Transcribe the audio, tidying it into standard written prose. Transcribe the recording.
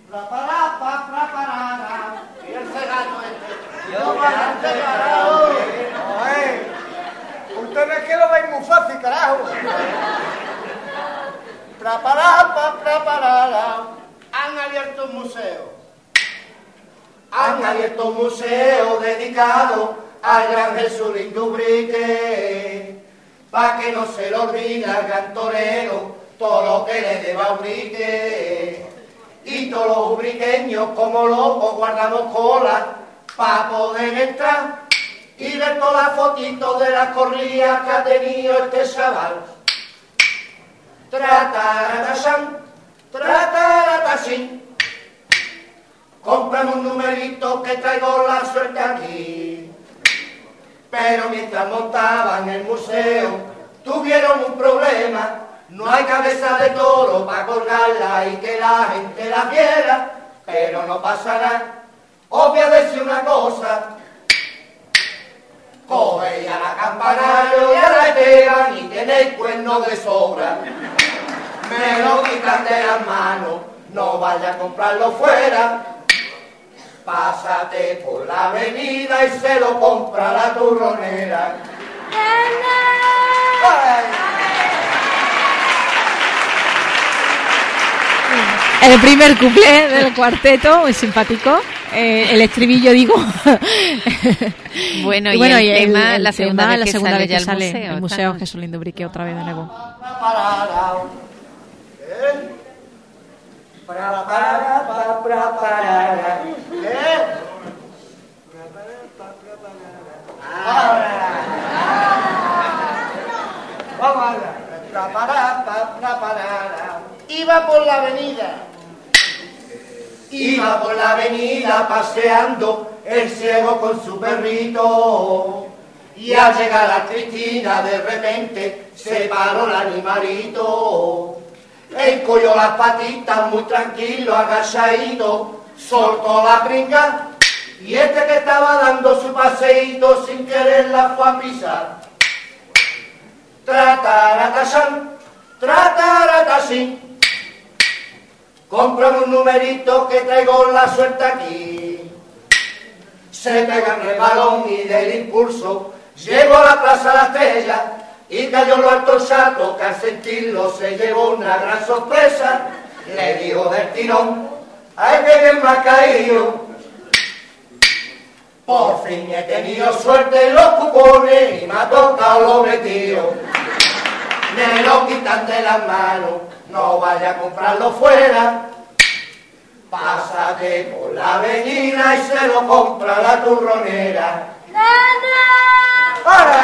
Y el cegato este. Yo ustedes que lo veis muy fácil, carajo. Han abierto un museo. Han abierto un museo dedicado al gran Jesulín Dubrique, pa' que no se lo olvide al gran torero todo lo que le deba a Ubrique. Y todos los ubriqueños como locos guardamos cola pa' poder entrar y ver todas las fotitos de las corridas que ha tenido este chaval. Trataratashán, trataratashín. Cómprame un numerito que traigo la suerte aquí. Pero mientras montaban el museo, tuvieron un problema. No hay cabeza de toro para colgarla y que la gente la viera. Pero no pasa nada. Os voy a decir una cosa. Coge ya la campanario y a la pegan y tenéis cuernos de sobra. Me lo quitan de las manos, no vaya a comprarlo fuera. Pásate por la avenida y se lo compra la turronera. El primer cuplé del cuarteto, muy simpático. El estribillo, digo. Bueno, y el tema, la segunda vez que sale ya el museo Jesulín Dubrique otra vez de nuevo. Iba por la avenida paseando el ciego con su perrito. Y al llegar a Cristina de repente se paró el animalito. Encolló las patitas muy tranquilo, agachadito, soltó la pringa. Y este que estaba dando su paseíto sin querer la fue a pisar. Trataratashán, trataratashín. Cómprame un numerito que traigo la suerte aquí. Se pega en el balón y del impulso llegó a la Plaza La Estrella y cayó lo alto el chato que al sentirlo se llevó una gran sorpresa. Le dijo del tirón, ¡ay, que bien me ha caído! Por fin he tenido suerte en los cupones y me ha tocado lo metido. Me lo quitan de las manos, no vaya a comprarlo fuera. Pásate por la avenida y se lo compra la turronera. ¡Nana!